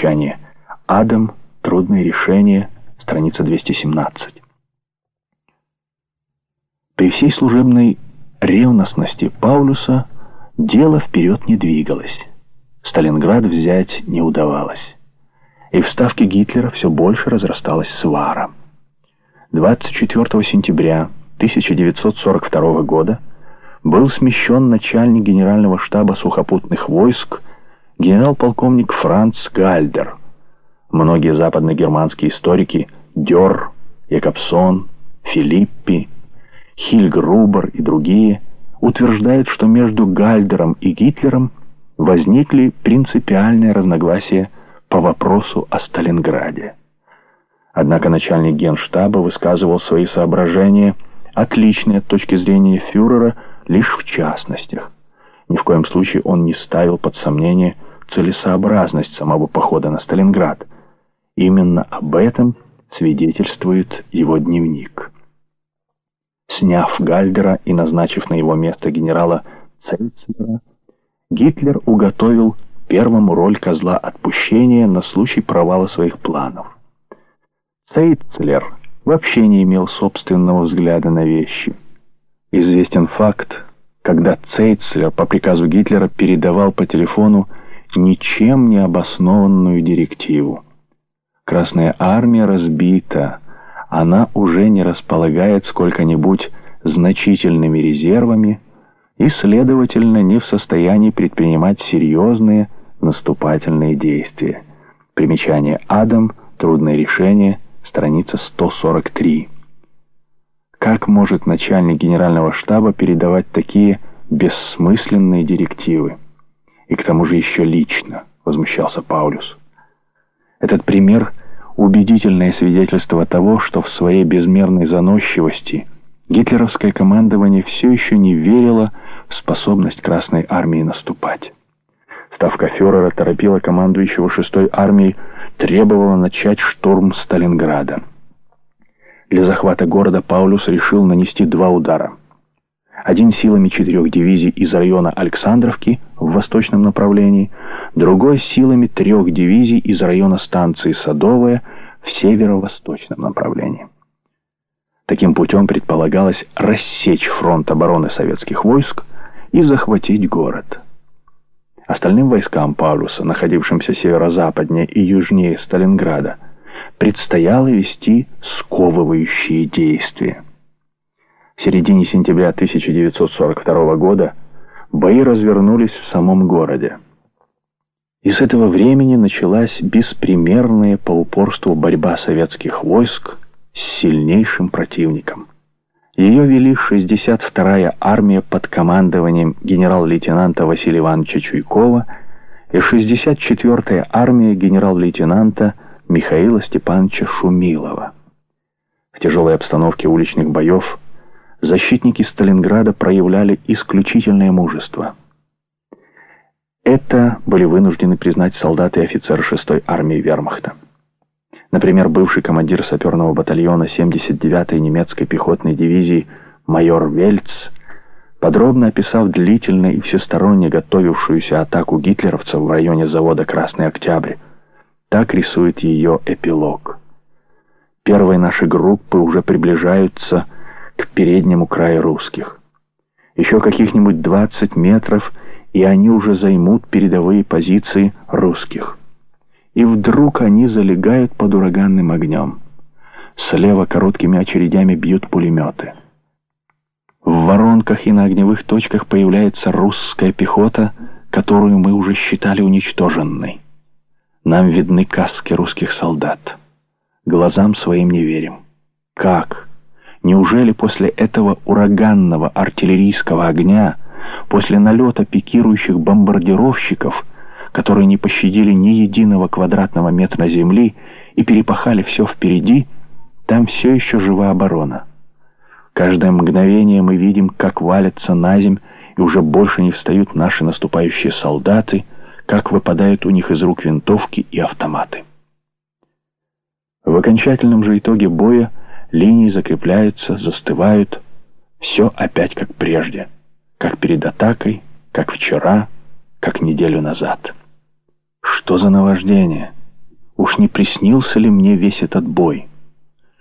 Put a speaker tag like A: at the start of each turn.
A: Примечание. Адам. Трудные решения. Страница 217. При всей служебной ревностности Паулюса дело вперед не двигалось. Сталинград взять не удавалось. И в ставке Гитлера все больше разрасталась свара. 24 сентября 1942 года был смещен начальник генерального штаба сухопутных войск генерал-полковник Франц Гальдер. Многие западногерманские историки Дёрр, Якобсон, Филиппи, Хильгрубер и другие утверждают, что между Гальдером и Гитлером возникли принципиальные разногласия по вопросу о Сталинграде. Однако начальник генштаба высказывал свои соображения, отличные от точки зрения фюрера, лишь в частностях. Ни в коем случае он не ставил под сомнение целесообразность самого похода на Сталинград. Именно об этом свидетельствует его дневник. Сняв Гальдера и назначив на его место генерала Цейцлера, Гитлер уготовил первому роль козла отпущения на случай провала своих планов. Цейцлер вообще не имел собственного взгляда на вещи. Известен факт, когда Цейцлер по приказу Гитлера передавал по телефону ничем не обоснованную директиву. Красная армия разбита, она уже не располагает сколько-нибудь значительными резервами и, следовательно, не в состоянии предпринимать серьезные наступательные действия. Примечание. Адам. Трудное решение. Страница 143. Как может начальник генерального штаба передавать такие бессмысленные директивы? И к тому же еще лично, возмущался Паулюс. Этот пример – убедительное свидетельство того, что в своей безмерной заносчивости гитлеровское командование все еще не верило в способность Красной армии наступать. Ставка фюрера торопила командующего 6-й армией, требовала начать штурм Сталинграда. Для захвата города Паулюс решил нанести 2 удара. Один силами 4 дивизий из района Александровки в восточном направлении, другой силами 3 дивизий из района станции Садовая в северо-восточном направлении. Таким путем предполагалось рассечь фронт обороны советских войск и захватить город. Остальным войскам Паулюса, находившимся северо-западнее и южнее Сталинграда, предстояло вести сковывающие действия. В середине сентября 1942 года бои развернулись в самом городе. И с этого времени началась беспримерная по упорству борьба советских войск с сильнейшим противником. Ее вели 62-я армия под командованием генерал-лейтенанта Василия Ивановича Чуйкова и 64-я армия генерал-лейтенанта Михаила Степановича Шумилова. В тяжелой обстановке уличных боев защитники Сталинграда проявляли исключительное мужество. Это были вынуждены признать солдаты и офицеры 6-й армии вермахта. Например, бывший командир саперного батальона 79-й немецкой пехотной дивизии майор Вельц, подробно описав длительно и всесторонне готовившуюся атаку гитлеровцев в районе завода «Красный Октябрь», так рисует ее эпилог. Первые наши группы уже приближаются к переднему краю русских. Еще каких-нибудь 20 метров, и они уже займут передовые позиции русских. И вдруг они залегают под ураганным огнем. Слева короткими очередями бьют пулеметы. В воронках и на огневых точках появляется русская пехота, которую мы уже считали уничтоженной. Нам видны каски русских солдат. Глазам своим не верим. Как? Неужели после этого ураганного артиллерийского огня, после налета пикирующих бомбардировщиков, которые не пощадили ни единого квадратного метра земли и перепахали все впереди, там все еще жива оборона? Каждое мгновение мы видим, как валятся на земь и уже больше не встают наши наступающие солдаты, как выпадают у них из рук винтовки и автоматы. В окончательном же итоге боя линии закрепляются, застывают, все опять как прежде, как перед атакой, как вчера, как неделю назад. Что за наваждение? Уж не приснился ли мне весь этот бой?